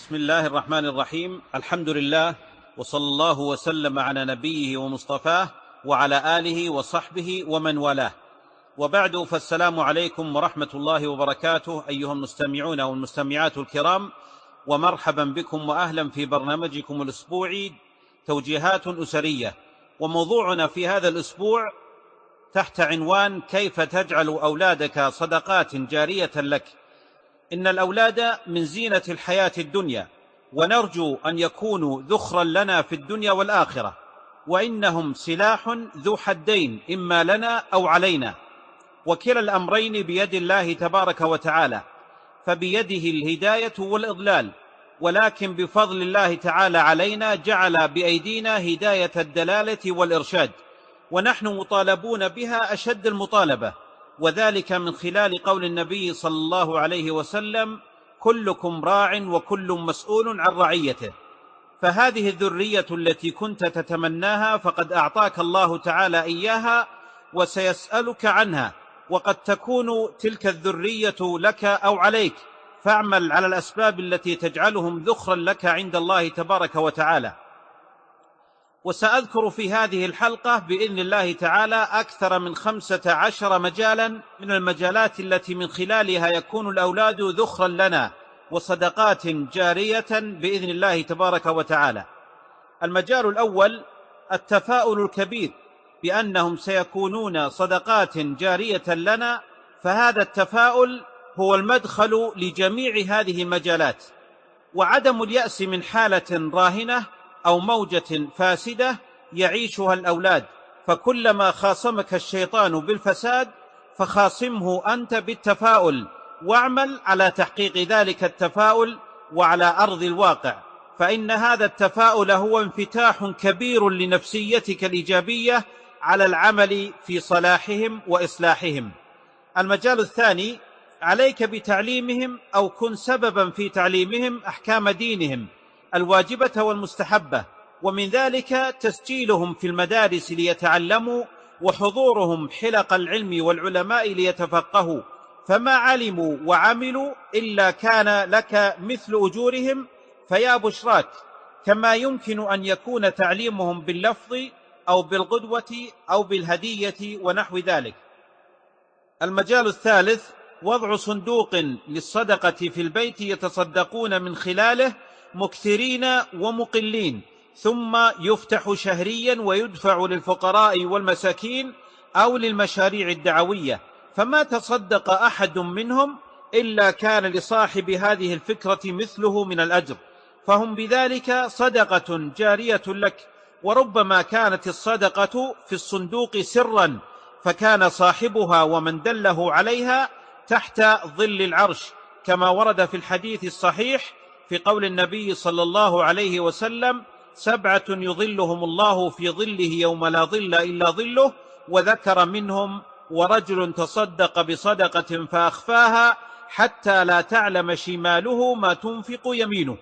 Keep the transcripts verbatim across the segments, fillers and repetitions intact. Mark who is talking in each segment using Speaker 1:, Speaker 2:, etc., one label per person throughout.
Speaker 1: بسم الله الرحمن الرحيم. الحمد لله، وصلى الله وسلم على نبيه ومصطفاه وعلى آله وصحبه ومن والاه، وبعد، فالسلام عليكم ورحمة الله وبركاته أيها المستمعون والمستمعات الكرام، ومرحبا بكم وأهلا في برنامجكم الأسبوعي توجيهات أسرية. وموضوعنا في هذا الأسبوع تحت عنوان: كيف تجعل أولادك صدقات جارية لك. إن الأولاد من زينة الحياة الدنيا، ونرجو أن يكونوا ذخرا لنا في الدنيا والآخرة، وإنهم سلاح ذو حدين، إما لنا أو علينا، وكلا الأمرين بيد الله تبارك وتعالى، فبيده الهداية والإضلال، ولكن بفضل الله تعالى علينا جعل بأيدينا هداية الدلالة والإرشاد، ونحن مطالبون بها أشد المطالبة، وذلك من خلال قول النبي صلى الله عليه وسلم: كلكم راع وكل مسؤول عن رعيته. فهذه الذرية التي كنت تتمناها فقد أعطاك الله تعالى إياها، وسيسألك عنها، وقد تكون تلك الذرية لك أو عليك، فاعمل على الأسباب التي تجعلهم ذخرا لك عند الله تبارك وتعالى. وسأذكر في هذه الحلقة بإذن الله تعالى أكثر من خمسة عشر مجالا من المجالات التي من خلالها يكون الأولاد ذخرا لنا وصدقات جارية بإذن الله تبارك وتعالى. المجال الأول: التفاؤل الكبير بأنهم سيكونون صدقات جارية لنا، فهذا التفاؤل هو المدخل لجميع هذه المجالات، وعدم اليأس من حالة راهنة أو موجة فاسدة يعيشها الأولاد، فكلما خاصمك الشيطان بالفساد فخاصمه أنت بالتفاؤل، واعمل على تحقيق ذلك التفاؤل وعلى أرض الواقع، فإن هذا التفاؤل هو انفتاح كبير لنفسيتك الإيجابية على العمل في صلاحهم وإصلاحهم. المجال الثاني: عليك بتعليمهم أو كن سببا في تعليمهم أحكام دينهم الواجبة والمستحبة، ومن ذلك تسجيلهم في المدارس ليتعلموا، وحضورهم حلق العلم والعلماء ليتفقهوا، فما علموا وعملوا إلا كان لك مثل أجورهم، فيا بشراك. كما يمكن أن يكون تعليمهم باللفظ أو بالقدوة أو بالهدية ونحو ذلك. المجال الثالث: وضع صندوق للصدقة في البيت يتصدقون من خلاله مكثرين ومقلين، ثم يفتح شهريا ويدفع للفقراء والمساكين أو للمشاريع الدعوية، فما تصدق أحد منهم إلا كان لصاحب هذه الفكرة مثله من الأجر، فهم بذلك صدقة جارية لك. وربما كانت الصدقة في الصندوق سرا، فكان صاحبها ومن دله عليها تحت ظل العرش، كما ورد في الحديث الصحيح في قول النبي صلى الله عليه وسلم: سبعة يظلهم الله في ظله يوم لا ظل إلا ظله، وذكر منهم: ورجل تصدق بصدقة فأخفاها حتى لا تعلم شماله ما تنفق يمينه.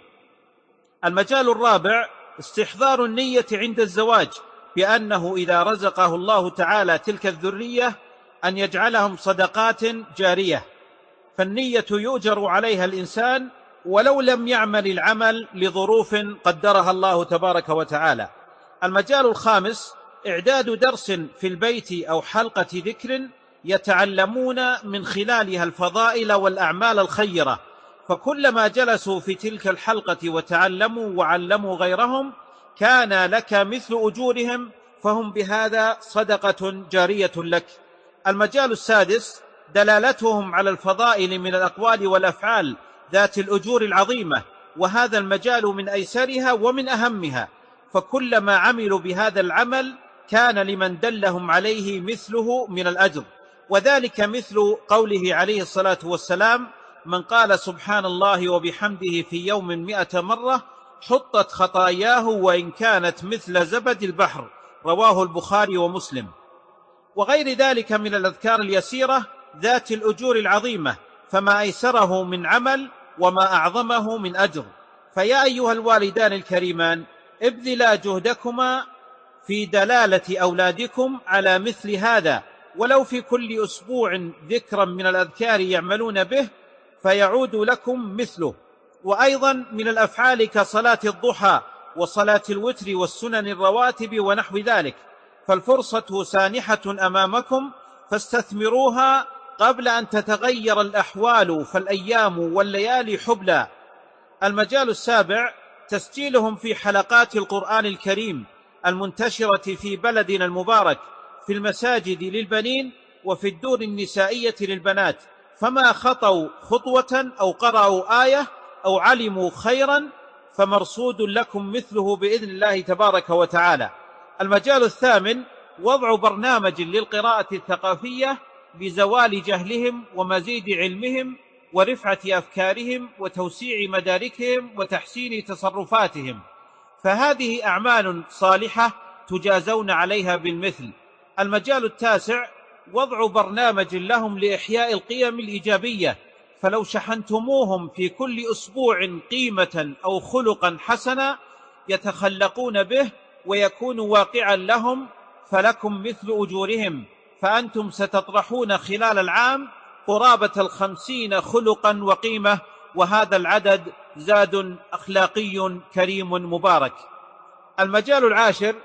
Speaker 1: المجال الرابع: استحضار النية عند الزواج، بأنه إذا رزقه الله تعالى تلك الذرية أن يجعلهم صدقات جارية، فالنية يؤجر عليها الإنسان ولو لم يعمل العمل لظروف قدرها الله تبارك وتعالى. المجال الخامس: إعداد درس في البيت أو حلقة ذكر يتعلمون من خلالها الفضائل والأعمال الخيرة، فكلما جلسوا في تلك الحلقة وتعلموا وعلموا غيرهم كان لك مثل أجورهم، فهم بهذا صدقة جارية لك. المجال السادس: دلالتهم على الفضائل من الأقوال والأفعال ذات الأجور العظيمة، وهذا المجال من أيسرها ومن أهمها، فكلما عملوا بهذا العمل كان لمن دلهم عليه مثله من الأجر، وذلك مثل قوله عليه الصلاة والسلام: من قال سبحان الله وبحمده في يوم مئة مرة حطت خطاياه وإن كانت مثل زبد البحر، رواه البخاري ومسلم. وغير ذلك من الأذكار اليسيرة ذات الأجور العظيمة، فما أيسره من عمل وما أعظمه من أجر. فيا أيها الوالدان الكريمان، ابذلا جهدكما في دلالة أولادكم على مثل هذا، ولو في كل أسبوع ذكرا من الأذكار يعملون به، فيعود لكم مثله. وأيضا من الأفعال كصلاة الضحى وصلاة الوتر والسنن الرواتب ونحو ذلك، فالفرصة سانحة أمامكم فاستثمروها قبل أن تتغير الأحوال فالأيام والليالي حبلى. المجال السابع تسجيلهم في حلقات القرآن الكريم المنتشرة في بلدنا المبارك في المساجد للبنين وفي الدور النسائية للبنات، فما خطوا خطوة أو قرأوا آية أو علموا خيرا فمرصود لكم مثله بإذن الله تبارك وتعالى. المجال الثامن وضع برنامج للقراءة الثقافية بزوال جهلهم ومزيد علمهم ورفعة أفكارهم وتوسيع مداركهم وتحسين تصرفاتهم، فهذه أعمال صالحة تجازون عليها بالمثل. المجال التاسع وضع برنامج لهم لإحياء القيم الإيجابية، فلو شحنتموهم في كل أسبوع قيمة أو خلقا حسنا يتخلقون به ويكون واقعا لهم، فلكم مثل أجورهم، فأنتم ستطرحون خلال العام قرابة الخمسين خلقا وقيمة، وهذا العدد زاد أخلاقي كريم مبارك. المجال العاشر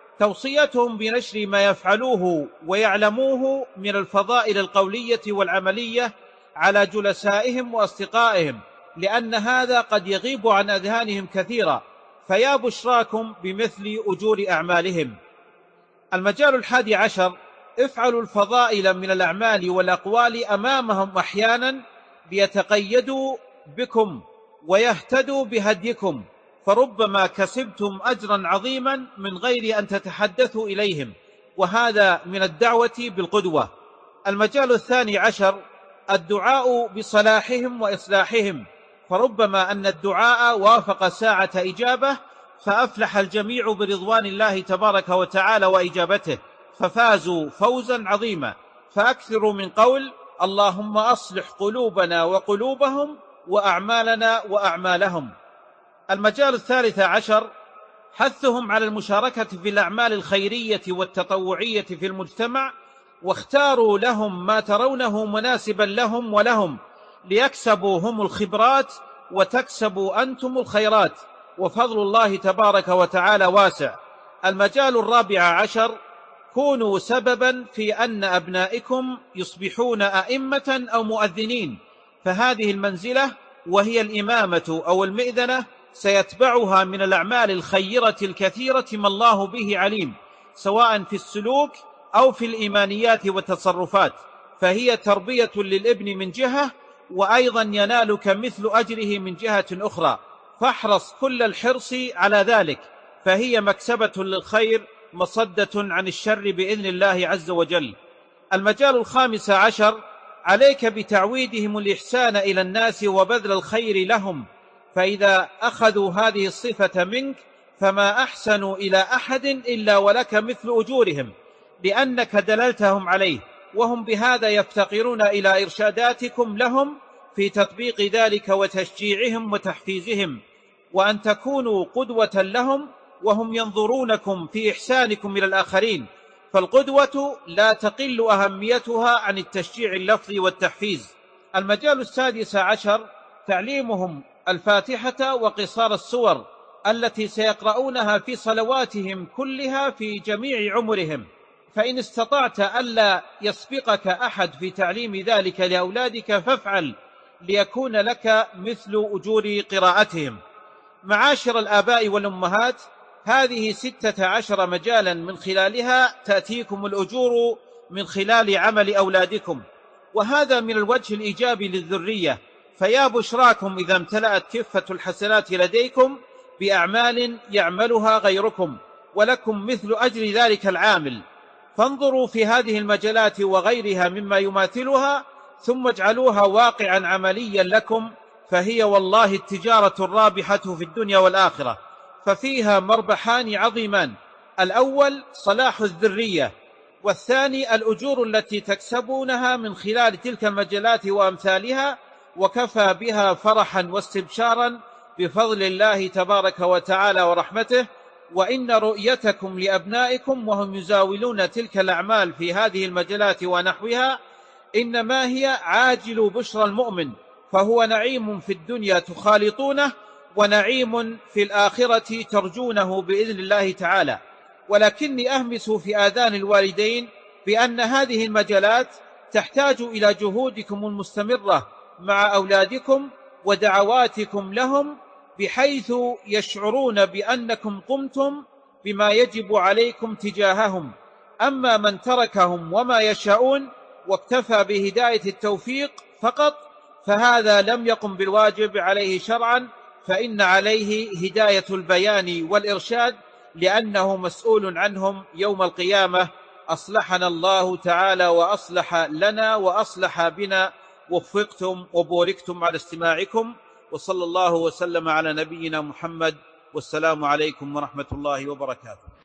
Speaker 1: توصيتهم بنشر ما يفعلوه ويعلموه من الفضائل القولية والعملية على جلسائهم وأصدقائهم، لأن هذا قد يغيب عن أذهانهم كثيرا، فيا بشراكم بمثل أجور أعمالهم. المجال الحادي عشر افعلوا الفضائل من الأعمال والأقوال أمامهم أحيانا ليتقيدوا بكم ويهتدوا بهديكم، فربما كسبتم أجرا عظيما من غير أن تتحدثوا إليهم، وهذا من الدعوة بالقدوة. المجال الثاني عشر الدعاء بصلاحهم وإصلاحهم، فربما أن الدعاء وافق ساعة إجابة فأفلح الجميع برضوان الله تبارك وتعالى وإجابته، ففازوا فوزا عظيما. فأكثروا من قول اللهم أصلح قلوبنا وقلوبهم وأعمالنا وأعمالهم. المجال الثالث عشر حثهم على المشاركة في الأعمال الخيرية والتطوعية في المجتمع، واختاروا لهم ما ترونه مناسبا لهم ولهم ليكسبوا هم الخبرات وتكسبوا أنتم الخيرات، وفضل الله تبارك وتعالى واسع. المجال الرابع عشر كونوا سببا في أن أبنائكم يصبحون أئمة أو مؤذنين، فهذه المنزلة وهي الإمامة أو المئذنة سيتبعها من الأعمال الخيرة الكثيرة ما الله به عليم، سواء في السلوك أو في الإيمانيات والتصرفات، فهي تربية للابن من جهة، وأيضا ينالك مثل أجره من جهة أخرى، فاحرص كل الحرص على ذلك، فهي مكسبة للخير مصدة عن الشر بإذن الله عز وجل. المجال الخامس عشر عليك بتعويدهم الإحسان إلى الناس وبذل الخير لهم، فإذا أخذوا هذه الصفة منك فما أحسنوا إلى أحد إلا ولك مثل أجورهم، لأنك دللتهم عليه، وهم بهذا يفتقرون إلى إرشاداتكم لهم في تطبيق ذلك وتشجيعهم وتحفيزهم، وأن تكونوا قدوة لهم وهم ينظرونكم في إحسانكم إلى الآخرين، فالقدوة لا تقل أهميتها عن التشجيع اللفظي والتحفيز. المجال السادس عشر تعليمهم الفاتحة وقصار السور التي سيقرؤونها في صلواتهم كلها في جميع عمرهم، فإن استطعت ألا يسبقك أحد في تعليم ذلك لأولادك فافعل، ليكون لك مثل أجور قراءتهم. معاشر الآباء والأمهات، هذه ستة عشر مجالا من خلالها تأتيكم الأجور من خلال عمل أولادكم، وهذا من الوجه الإيجابي للذرية، فيا بشراكم إذا امتلأت كفة الحسنات لديكم بأعمال يعملها غيركم ولكم مثل أجر ذلك العامل، فانظروا في هذه المجالات وغيرها مما يماثلها ثم اجعلوها واقعا عمليا لكم، فهي والله التجارة الرابحة في الدنيا والآخرة، ففيها مربحان عظيمان: الأول صلاح الذرية، والثاني الأجور التي تكسبونها من خلال تلك المجالات وأمثالها، وكفى بها فرحا واستبشارا بفضل الله تبارك وتعالى ورحمته. وإن رؤيتكم لأبنائكم وهم يزاولون تلك الأعمال في هذه المجالات ونحوها إنما هي عاجل بشرى المؤمن، فهو نعيم في الدنيا تخالطونه، ونعيم في الآخرة ترجونه بإذن الله تعالى. ولكني أهمس في آذان الوالدين بأن هذه المجالات تحتاج إلى جهودكم المستمرة مع أولادكم ودعواتكم لهم، بحيث يشعرون بأنكم قمتم بما يجب عليكم تجاههم. أما من تركهم وما يشاءون واكتفى بهداية التوفيق فقط، فهذا لم يقم بالواجب عليه شرعا، فإن عليه هداية البيان والإرشاد، لأنه مسؤول عنهم يوم القيامة. أصلحنا الله تعالى وأصلح لنا وأصلح بنا. وفقتم وبوركتم على استماعكم، وصلى الله وسلم على نبينا محمد، والسلام عليكم ورحمة الله وبركاته.